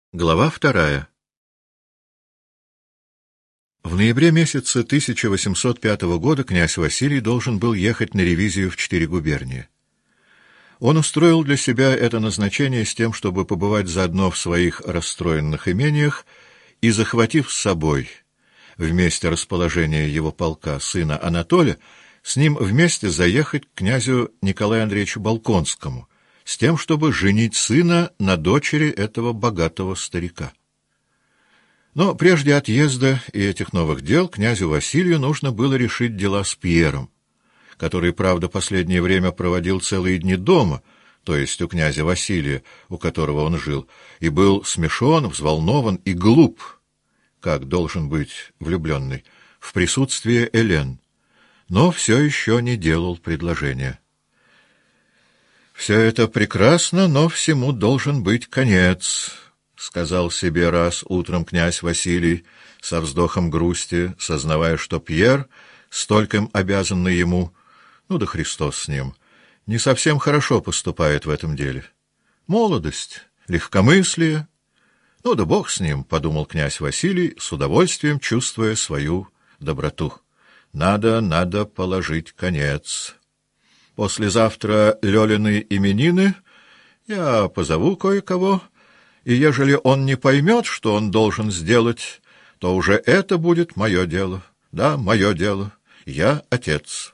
Глава 2. В ноябре месяце 1805 года князь Василий должен был ехать на ревизию в 4 губернии. Он устроил для себя это назначение с тем, чтобы побывать заодно в своих расстроенных имениях и, захватив с собой в месте расположения его полка сына Анатолия, с ним вместе заехать к князю Николаю Андреевичу Болконскому, с тем, чтобы женить сына на дочери этого богатого старика. Но прежде отъезда и этих новых дел князю Василию нужно было решить дела с Пьером, который, правда, последнее время проводил целые дни дома, то есть у князя Василия, у которого он жил, и был смешон, взволнован и глуп, как должен быть влюбленный, в присутствии Элен, но все еще не делал предложения. «Все это прекрасно, но всему должен быть конец», — сказал себе раз утром князь Василий со вздохом грусти, сознавая, что Пьер, стольким обязанный ему, ну да Христос с ним, не совсем хорошо поступает в этом деле. Молодость, легкомыслие, ну да Бог с ним, — подумал князь Василий, с удовольствием чувствуя свою доброту. Надо положить конец. Послезавтра Лёлины именины, я позову кое-кого, и ежели он не поймет, что он должен сделать, то уже это будет мое дело. Да, мое дело. Я отец.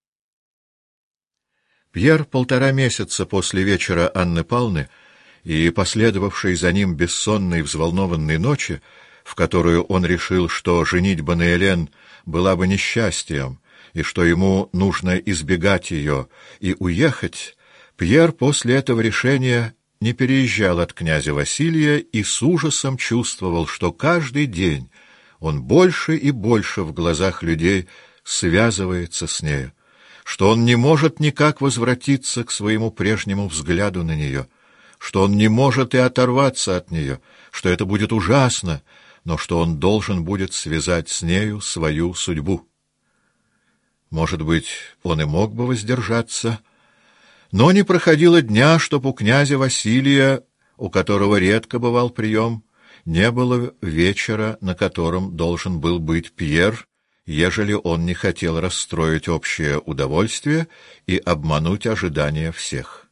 Пьер 1,5 месяца после вечера Анны Павловны и последовавшей за ним бессонной взволнованной ночи, в которую он решил, что женитьба на Элен была бы несчастьем, и что ему нужно избегать ее и уехать, Пьер после этого решения не переезжал от князя Василия и с ужасом чувствовал, что каждый день он больше и больше в глазах людей связывается с нею, что он не может никак возвратиться к своему прежнему взгляду на нее, что он не может и оторваться от нее, что это будет ужасно, но что он должен будет связать с нею свою судьбу. Может быть, он и мог бы воздержаться, но не проходило дня, чтоб у князя Василия, у которого редко бывал прием, не было вечера, на котором должен был быть Пьер, ежели он не хотел расстроить общее удовольствие и обмануть ожидания всех.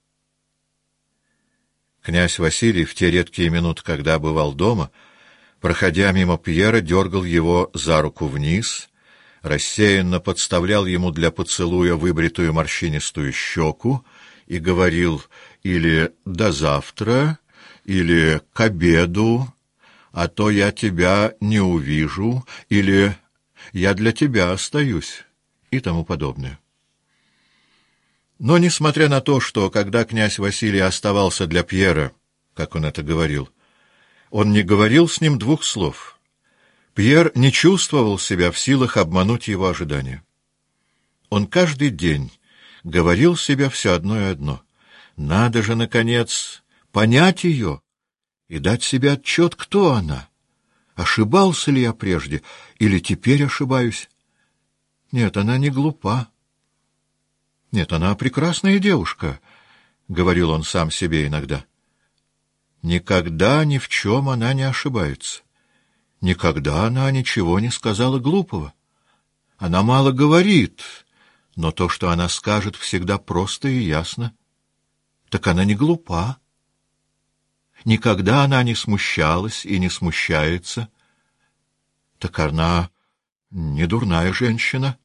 Князь Василий в те редкие минуты, когда бывал дома, проходя мимо Пьера, дергал его за руку вниз, рассеянно подставлял ему для поцелуя выбритую морщинистую щеку и говорил или «до завтра», или «к обеду», «а то я тебя не увижу», или «я для тебя остаюсь» и тому подобное. Но, несмотря на то, что, когда князь Василий оставался для Пьера, как он это говорил, он не говорил с ним 2 слов, Пьер не чувствовал себя в силах обмануть его ожидания. Он каждый день говорил себе все одно и одно. Надо же, наконец, понять ее и дать себе отчет, кто она. Ошибался ли я прежде, или теперь ошибаюсь? Нет, она не глупа. Нет, она прекрасная девушка, — говорил он сам себе иногда. Никогда ни в чем она не ошибается. Никогда она ничего не сказала глупого. Она мало говорит, но то, что она скажет, всегда просто и ясно. Так она не глупа. Никогда она не смущалась и не смущается. Так она не дурная женщина.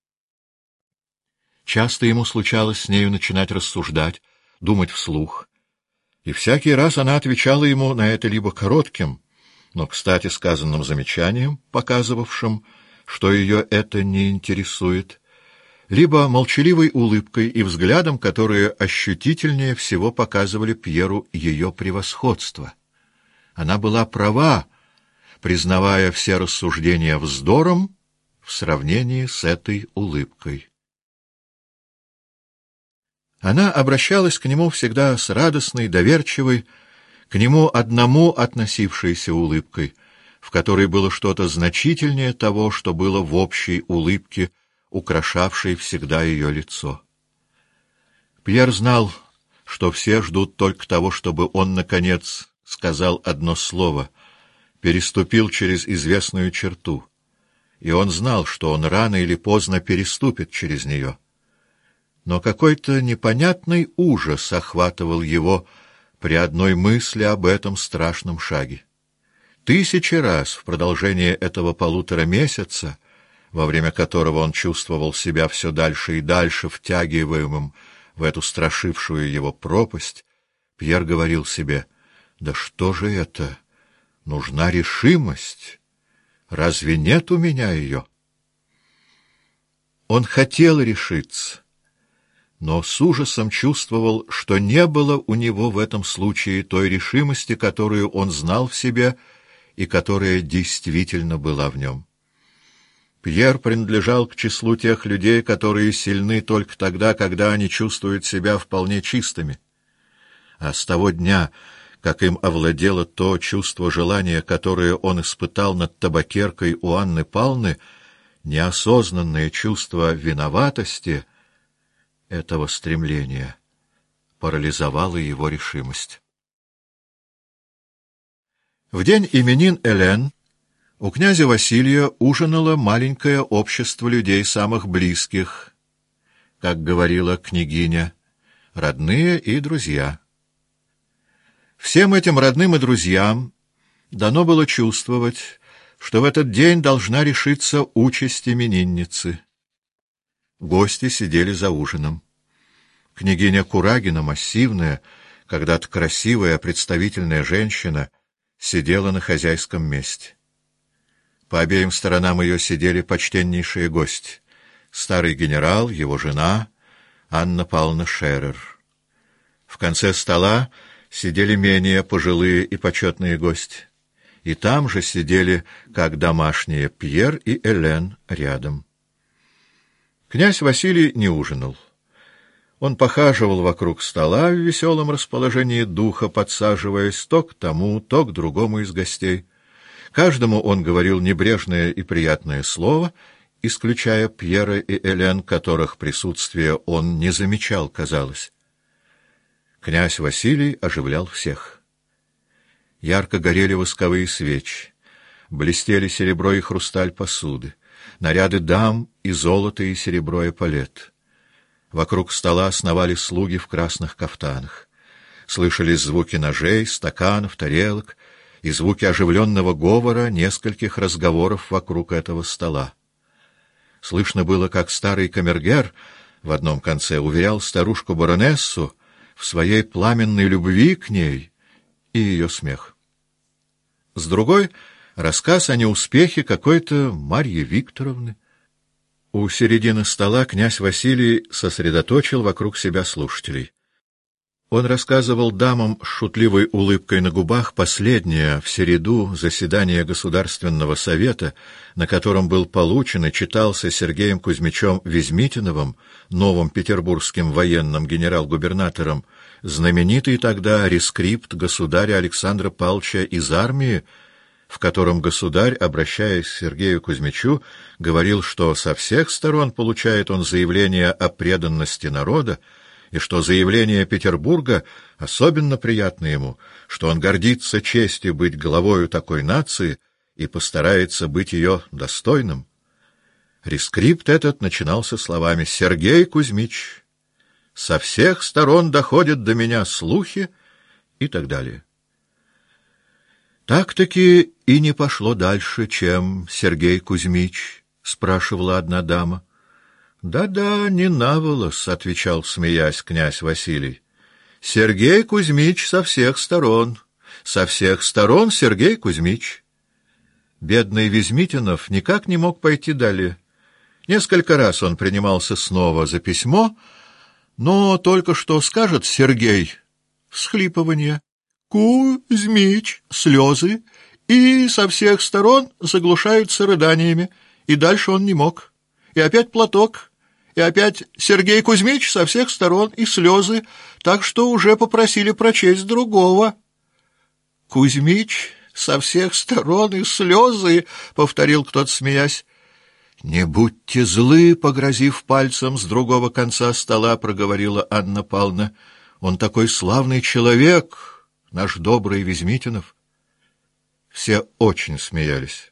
Часто ему случалось с нею начинать рассуждать, думать вслух. И всякий раз она отвечала ему на это либо коротким, но, кстати, сказанным замечанием, показывавшим, что ее это не интересует, либо молчаливой улыбкой и взглядом, которые ощутительнее всего показывали Пьеру ее превосходство. Она была права, признавая все рассуждения вздором в сравнении с этой улыбкой. Она обращалась к нему всегда с радостной, доверчивой, к нему одному относившейся улыбкой, в которой было что-то значительнее того, что было в общей улыбке, украшавшей всегда ее лицо. Пьер знал, что все ждут только того, чтобы он, наконец, сказал одно слово, переступил через известную черту, и он знал, что он рано или поздно переступит через нее. Но какой-то непонятный ужас охватывал его при одной мысли об этом страшном шаге. 1000 раз в продолжение этого 1,5 месяца, во время которого он чувствовал себя все дальше и дальше втягиваемым в эту страшившую его пропасть, Пьер говорил себе: «Да что же это? Нужна решимость. Разве нет у меня ее?» Он хотел решиться, но с ужасом чувствовал, что не было у него в этом случае той решимости, которую он знал в себе и которая действительно была в нем. Пьер принадлежал к числу тех людей, которые сильны только тогда, когда они чувствуют себя вполне чистыми. А с того дня, как им овладело то чувство желания, которое он испытал над табакеркой у Анны Павловны, неосознанное чувство виноватости этого стремления парализовало его решимость. В день именин Элен у князя Василия ужинало маленькое общество людей самых близких, как говорила княгиня, родные и друзья. Всем этим родным и друзьям дано было чувствовать, что в этот день должна решиться участь именинницы. Гости сидели за ужином. Княгиня Курагина, массивная, когда-то красивая, представительная женщина, сидела на хозяйском месте. По обеим сторонам ее сидели почтеннейшие гости: старый генерал, его жена, Анна Павловна Шерер. В конце стола сидели менее пожилые и почетные гости, и там же сидели, как домашние, Пьер и Элен рядом. Князь Василий не ужинал. Он похаживал вокруг стола в веселом расположении духа, подсаживаясь то к тому, то к другому из гостей. Каждому он говорил небрежное и приятное слово, исключая Пьера и Элен, которых присутствие он не замечал, казалось. Князь Василий оживлял всех. Ярко горели восковые свечи, блестели серебро и хрусталь посуды, наряды дам и золото и серебро эполет. Вокруг стола сновали слуги в красных кафтанах. Слышались звуки ножей, стаканов, тарелок и звуки оживленного говора нескольких разговоров вокруг этого стола. Слышно было, как старый камергер в одном конце уверял старушку-баронессу в своей пламенной любви к ней и ее смех. С другой — рассказ о неуспехе какой-то Марьи Викторовны. У середины стола князь Василий сосредоточил вокруг себя слушателей. Он рассказывал дамам с шутливой улыбкой на губах последнее в середу заседание Государственного совета, на котором был получен и читался Сергеем Кузьмичем Везмитиновым, новым петербургским военным генерал-губернатором, знаменитый тогда рескрипт государя Александра Павловича из армии, в котором государь, обращаясь к Сергею Кузьмичу, говорил, что со всех сторон получает он заявление о преданности народа, и что заявление Петербурга особенно приятно ему, что он гордится честью быть главою такой нации и постарается быть ее достойным. Рескрипт этот начинался словами: «Сергей Кузьмич, со всех сторон доходят до меня слухи» и так далее. «Так-таки и не пошло дальше, чем Сергей Кузьмич?» — спрашивала одна дама. «Да-да, не наволос», — отвечал, смеясь, князь Василий. «Сергей Кузьмич со всех сторон. Со всех сторон Сергей Кузьмич». Бедный Везмитинов никак не мог пойти далее. Несколько раз он принимался снова за письмо, но только что скажет Сергей — всхлипывание, Кузьмич — слезы, и со всех сторон заглушаются рыданиями, и дальше он не мог. И опять платок, и опять Сергей Кузьмич со всех сторон, и слезы, так что уже попросили прочесть другого. «Кузьмич со всех сторон, и слезы», — повторил кто-то, смеясь. «Не будьте злы», — погрозив пальцем с другого конца стола, проговорила Анна Павловна. «Он такой славный человек, наш добрый Везмитинов. Все очень смеялись.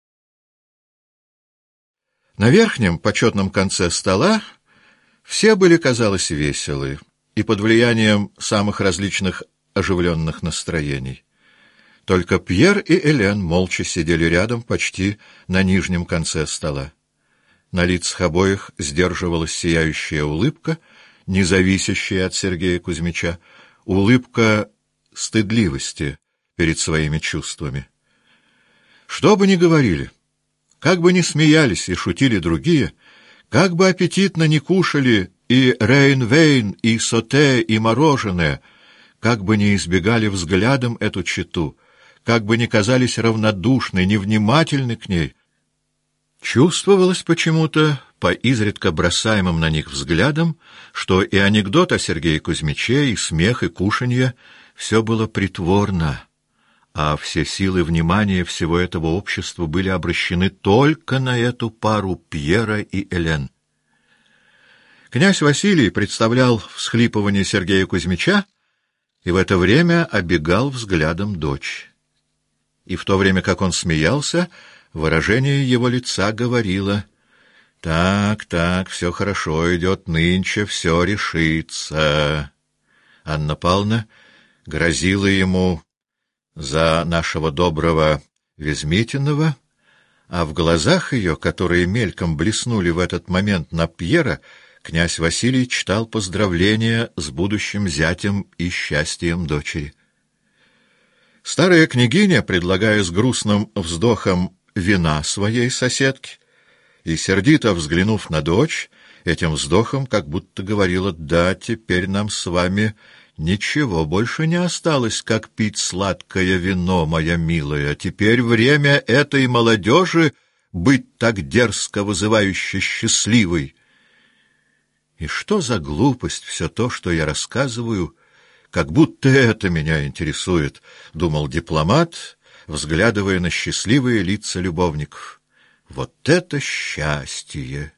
На верхнем почетном конце стола все были, казалось, веселы и под влиянием самых различных оживленных настроений. Только Пьер и Элен молча сидели рядом, почти на нижнем конце стола. На лицах обоих сдерживалась сияющая улыбка, не зависящая от Сергея Кузьмича, улыбка стыдливости перед своими чувствами. Что бы ни говорили, как бы ни смеялись и шутили другие, как бы аппетитно ни кушали и рейнвейн, и соте, и мороженое, как бы ни избегали взглядом эту чету, как бы ни казались равнодушны, невнимательны к ней, чувствовалось почему-то, по изредка бросаемым на них взглядам, что и анекдот о Сергее Кузьмиче, и смех, и кушанье — все было притворно, а все силы внимания всего этого общества были обращены только на эту пару Пьера и Элен. Князь Василий представлял всхлипывание Сергея Кузьмича и в это время обегал взглядом дочь. И в то время, как он смеялся, выражение его лица говорило: «Так, все хорошо идет нынче, все решится». Анна Павловна грозила ему за нашего доброго Везмитинова, а в глазах ее, которые мельком блеснули в этот момент на Пьера, князь Василий читал поздравления с будущим зятем и счастьем дочери. Старая княгиня, предлагая с грустным вздохом вина своей соседке, и, сердито взглянув на дочь, этим вздохом как будто говорила: «Да, теперь нам с вами ничего больше не осталось, как пить сладкое вино, моя милая. Теперь время этой молодежи быть так дерзко вызывающе счастливой». И что за глупость все то, что я рассказываю, как будто это меня интересует, — думал дипломат, взглядывая на счастливые лица любовников. Вот это счастье!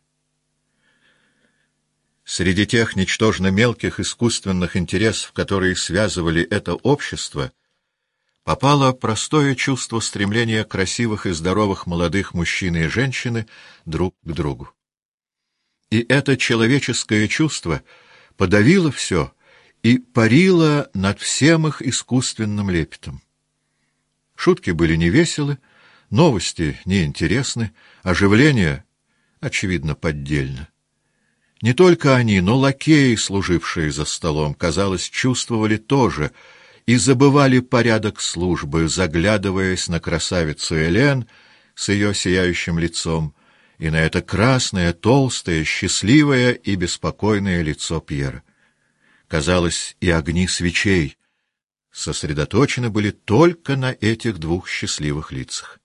Среди тех ничтожно мелких искусственных интересов, которые связывали это общество, попало простое чувство стремления красивых и здоровых молодых мужчин и женщины друг к другу. И это человеческое чувство подавило все и парило над всем их искусственным лепетом. Шутки были невеселы, новости неинтересны, оживление, очевидно, поддельно. Не только они, но лакеи, служившие за столом, казалось, чувствовали тоже и забывали порядок службы, заглядываясь на красавицу Элен с ее сияющим лицом и на это красное, толстое, счастливое и беспокойное лицо Пьера. Казалось, и огни свечей сосредоточены были только на этих двух счастливых лицах.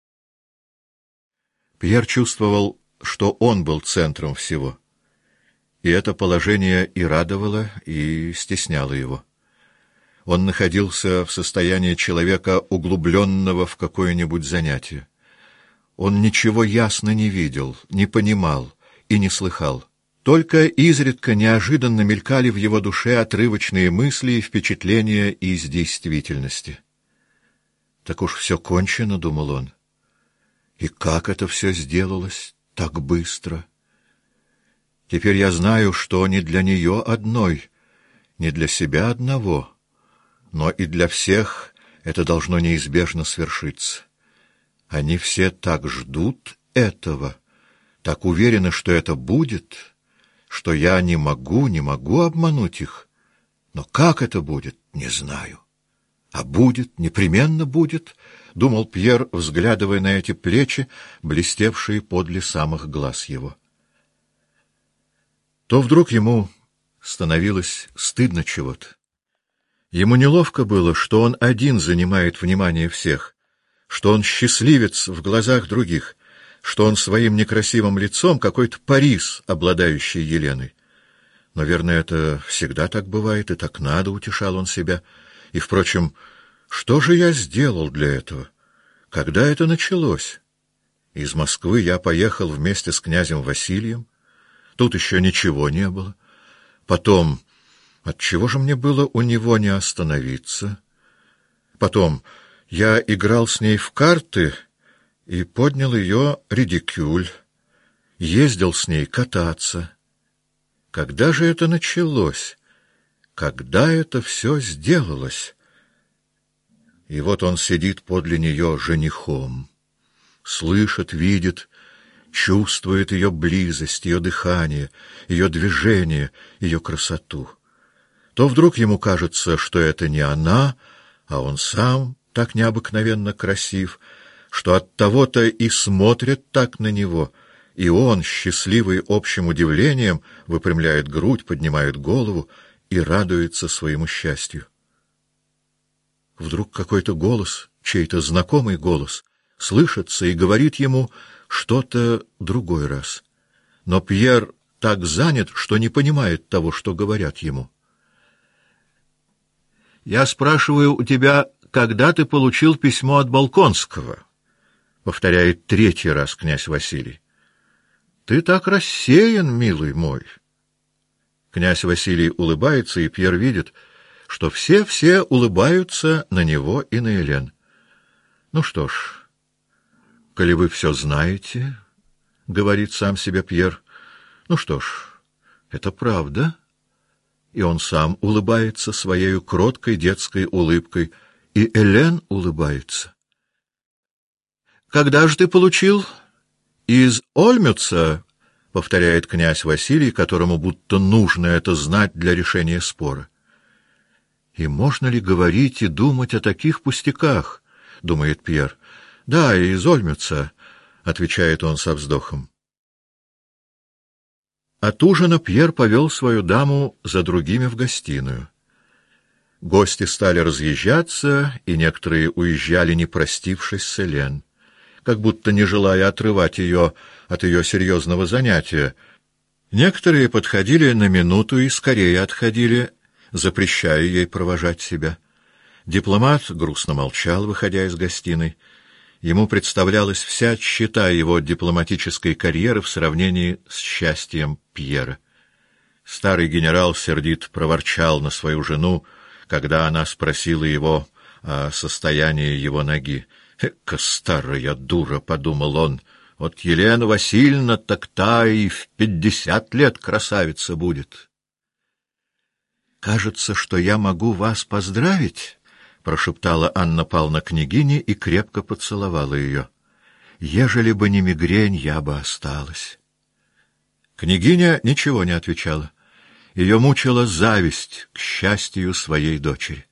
Пьер чувствовал, что он был центром всего, и это положение и радовало, и стесняло его. Он находился в состоянии человека, углубленного в какое-нибудь занятие. Он ничего ясно не видел, не понимал и не слыхал. Только изредка неожиданно мелькали в его душе отрывочные мысли и впечатления из действительности. «Так уж все кончено», — думал он. «И как это все сделалось так быстро? Теперь я знаю, что не для нее одной, не для себя одного, но и для всех это должно неизбежно свершиться. Они все так ждут этого, так уверены, что это будет, что я не могу обмануть их. Но как это будет, не знаю. А будет, непременно будет, — думал Пьер, взглядывая на эти плечи, блестевшие подле самых глаз его. То вдруг ему становилось стыдно чего-то. Ему неловко было, что он один занимает внимание всех, что он счастливец в глазах других, что он своим некрасивым лицом какой-то Парис, обладающий Еленой. Но, верно, это всегда так бывает, и так надо, — утешал он себя. И, впрочем, что же я сделал для этого? Когда это началось? Из Москвы я поехал вместе с князем Василием. Тут еще ничего не было. Потом, отчего же мне было у него не остановиться? Потом я играл с ней в карты и поднял ее редикюль, ездил с ней кататься. Когда же это началось? Когда это все сделалось? И вот он сидит подле нее женихом, слышит, видит, чувствует ее близость, ее дыхание, ее движение, ее красоту. То вдруг ему кажется, что это не она, а он сам так необыкновенно красив, что оттого-то и смотрит так на него, и он, счастливый общим удивлением, выпрямляет грудь, поднимает голову и радуется своему счастью. Вдруг какой-то голос, чей-то знакомый голос, слышится и говорит ему что-то другой раз. Но Пьер так занят, что не понимает того, что говорят ему. «Я спрашиваю у тебя, когда ты получил письмо от Болконского?» — повторяет третий раз князь Василий. «Ты так рассеян, милый мой!» Князь Василий улыбается, и Пьер видит, что все улыбаются на него и на Елен. «Ну что ж, коли вы все знаете, — говорит сам себе Пьер, — ну что ж, это правда». И он сам улыбается своею кроткой детской улыбкой, и Елен улыбается. «Когда же ты получил?» «Из Ольмюца», — повторяет князь Василий, которому будто нужно это знать для решения спора. «И можно ли говорить и думать о таких пустяках?» — думает Пьер. «Да, из Ольмюца», — отвечает он со вздохом. От ужина Пьер повел свою даму за другими в гостиную. Гости стали разъезжаться, и некоторые уезжали, не простившись с Елен, как будто не желая отрывать ее от ее серьезного занятия. Некоторые подходили на минуту и скорее отходили, запрещая ей провожать себя. Дипломат грустно молчал, выходя из гостиной. Ему представлялась вся тщета его дипломатической карьеры в сравнении с счастьем Пьера. Старый генерал сердито проворчал на свою жену, когда она спросила его о состоянии его ноги. «Эка старая дура!» — подумал он. «Вот Елена Васильевна, так та и в 50 лет красавица будет». «Кажется, что я могу вас поздравить», — прошептала Анна Павловна княгине и крепко поцеловала ее. «Ежели бы не мигрень, я бы осталась». Княгиня ничего не отвечала. Ее мучила зависть к счастью своей дочери.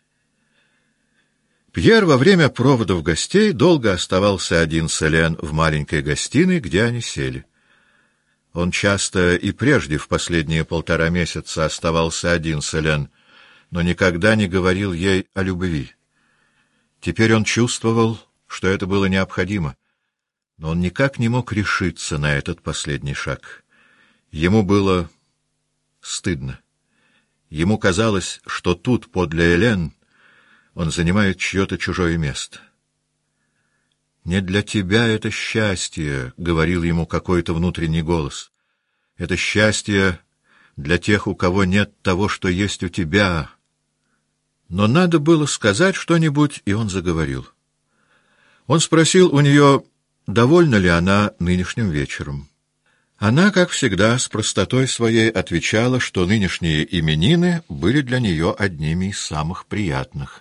Пьер во время проводов гостей долго оставался один с Елен в маленькой гостиной, где они сели. Он часто и прежде в последние 1,5 месяца оставался один с Елен, но никогда не говорил ей о любви. Теперь он чувствовал, что это было необходимо, но он никак не мог решиться на этот последний шаг. Ему было стыдно. Ему казалось, что тут, подле Елен, он занимает чье-то чужое место. «Не для тебя это счастье», — говорил ему какой-то внутренний голос. «Это счастье для тех, у кого нет того, что есть у тебя». Но надо было сказать что-нибудь, и он заговорил. Он спросил у нее, довольна ли она нынешним вечером. Она, как всегда, с простотой своей отвечала, что нынешние именины были для нее одними из самых приятных.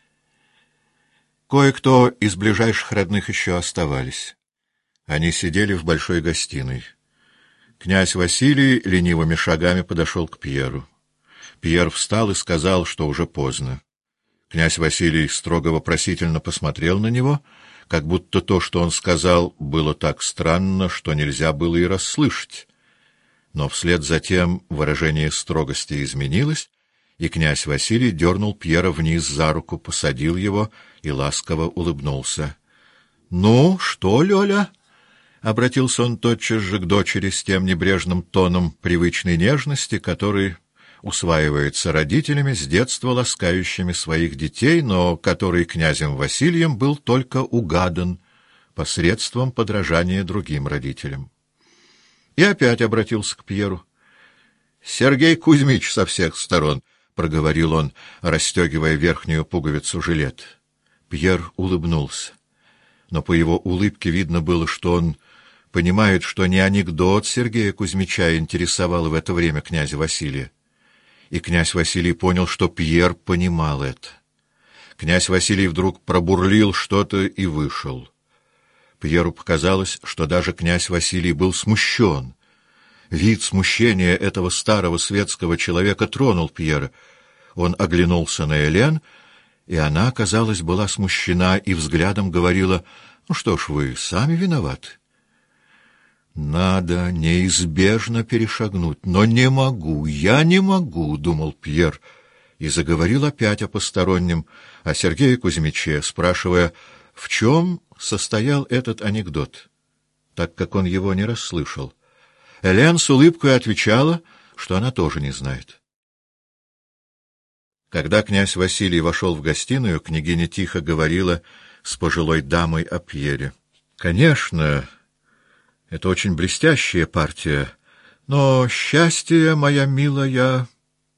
Кое-кто из ближайших родных еще оставались. Они сидели в большой гостиной. Князь Василий ленивыми шагами подошел к Пьеру. Пьер встал и сказал, что уже поздно. Князь Василий строго вопросительно посмотрел на него, как будто то, что он сказал, было так странно, что нельзя было и расслышать. Но вслед за тем выражение строгости изменилось, и князь Василий дернул Пьера вниз за руку, посадил его и ласково улыбнулся. — Ну, что, Лёля? — обратился он тотчас же к дочери с тем небрежным тоном привычной нежности, который усваивается родителями, с детства ласкающими своих детей, но который князем Василием был только угадан посредством подражания другим родителям. И опять обратился к Пьеру. — Сергей Кузьмич со всех сторон, — проговорил он, расстегивая верхнюю пуговицу жилет. Пьер улыбнулся. Но по его улыбке видно было, что он понимает, что не анекдот Сергея Кузьмича интересовал в это время князя Василия. И князь Василий понял, что Пьер понимал это. Князь Василий вдруг пробурлил что-то и вышел. Пьеру показалось, что даже князь Василий был смущен. Вид смущения этого старого светского человека тронул Пьера. Он оглянулся на Элен, и она, казалось, была смущена и взглядом говорила: «Ну что ж, вы сами виноваты». «Надо неизбежно перешагнуть, но не могу, я не могу», — думал Пьер, и заговорил опять о постороннем, о Сергее Кузьмиче, спрашивая, в чем состоял этот анекдот, так как он его не расслышал. Элен с улыбкой отвечала, что она тоже не знает. Когда князь Василий вошел в гостиную, княгиня тихо говорила с пожилой дамой о Пьере. «Конечно, это очень блестящая партия, но счастье, моя милая...»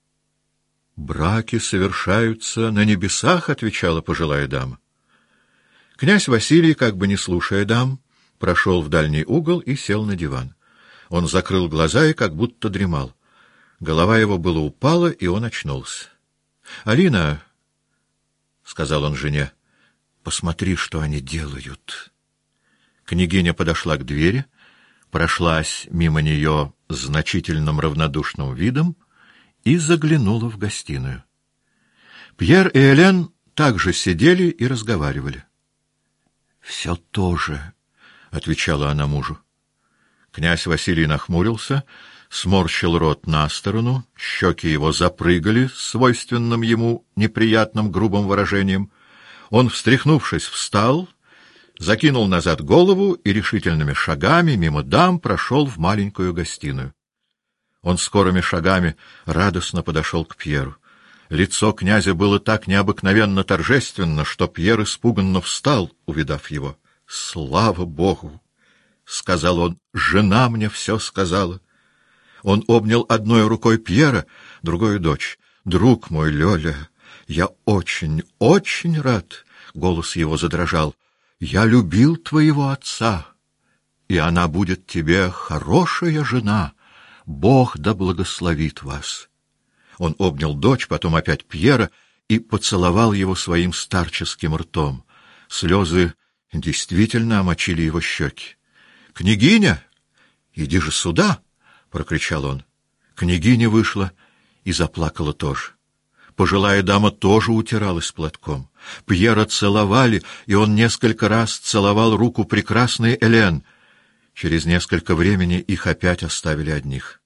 «Браки совершаются на небесах», — отвечала пожилая дама. Князь Василий, как бы не слушая дам, прошел в дальний угол и сел на диван. Он закрыл глаза и как будто дремал. Голова его была упала, и он очнулся. — Алина, — сказал он жене, — посмотри, что они делают. Княгиня подошла к двери, прошлась мимо нее с значительным равнодушным видом и заглянула в гостиную. Пьер и Элен также сидели и разговаривали. — Все то же, — отвечала она мужу. Князь Василий нахмурился, сморщил рот на сторону, щеки его запрыгали свойственным ему неприятным грубым выражением. Он, встряхнувшись, встал, закинул назад голову и решительными шагами мимо дам прошел в маленькую гостиную. Он скорыми шагами радостно подошел к Пьеру. Лицо князя было так необыкновенно торжественно, что Пьер испуганно встал, увидав его. — Слава Богу! — сказал он. — Жена мне все сказала. Он обнял одной рукой Пьера, другой — дочь. — Друг мой, Лёля, я очень, очень рад. Голос его задрожал. — Я любил твоего отца, и она будет тебе хорошая жена. Бог да благословит вас. Он обнял дочь, потом опять Пьера и поцеловал его своим старческим ртом. Слезы действительно омочили его щеки. — Княгиня, иди же сюда! — прокричал он. Княгиня вышла и заплакала тоже. Пожилая дама тоже утиралась платком. Пьера целовали, и он несколько раз целовал руку прекрасной Элен. Через несколько времени их опять оставили одних.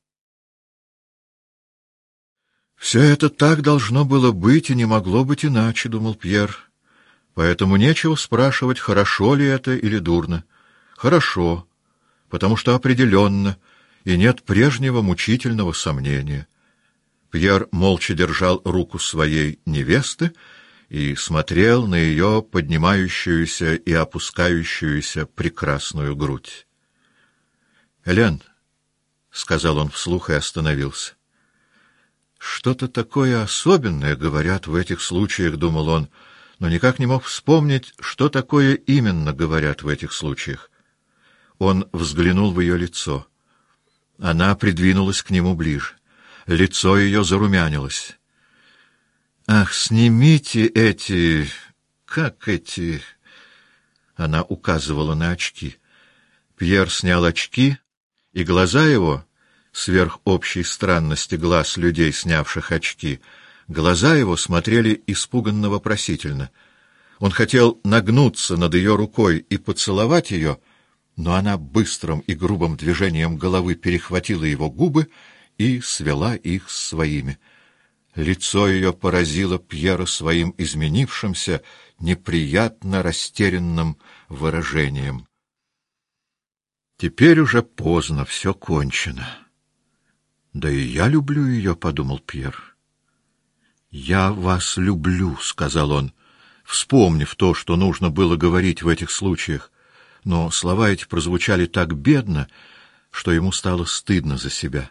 «Все это так должно было быть и не могло быть иначе», — думал Пьер. «Поэтому нечего спрашивать, хорошо ли это или дурно. Хорошо, потому что определенно, и нет прежнего мучительного сомнения». Пьер молча держал руку своей невесты и смотрел на ее поднимающуюся и опускающуюся прекрасную грудь. «Элен», — сказал он вслух и остановился. «Что-то такое особенное говорят в этих случаях», — думал он, но никак не мог вспомнить, что такое именно говорят в этих случаях. Он взглянул в ее лицо. Она придвинулась к нему ближе. Лицо ее зарумянилось. «Ах, снимите эти... как эти...» Она указывала на очки. Пьер снял очки, и глаза его, сверх общей странности глаз людей, снявших очки, глаза его смотрели испуганно-вопросительно. Он хотел нагнуться над ее рукой и поцеловать ее, но она быстрым и грубым движением головы перехватила его губы и свела их с своими. Лицо ее поразило Пьера своим изменившимся, неприятно растерянным выражением. «Теперь уже поздно, все кончено». «Да и я люблю ее», — подумал Пьер. «Я вас люблю», — сказал он, вспомнив то, что нужно было говорить в этих случаях. Но слова эти прозвучали так бедно, что ему стало стыдно за себя.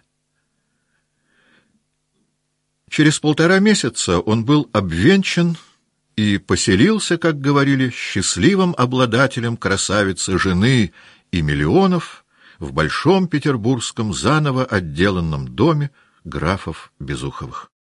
Через 1,5 месяца он был обвенчан и поселился, как говорили, счастливым обладателем красавицы жены и миллионов в большом петербургском заново отделанном доме графов Безуховых.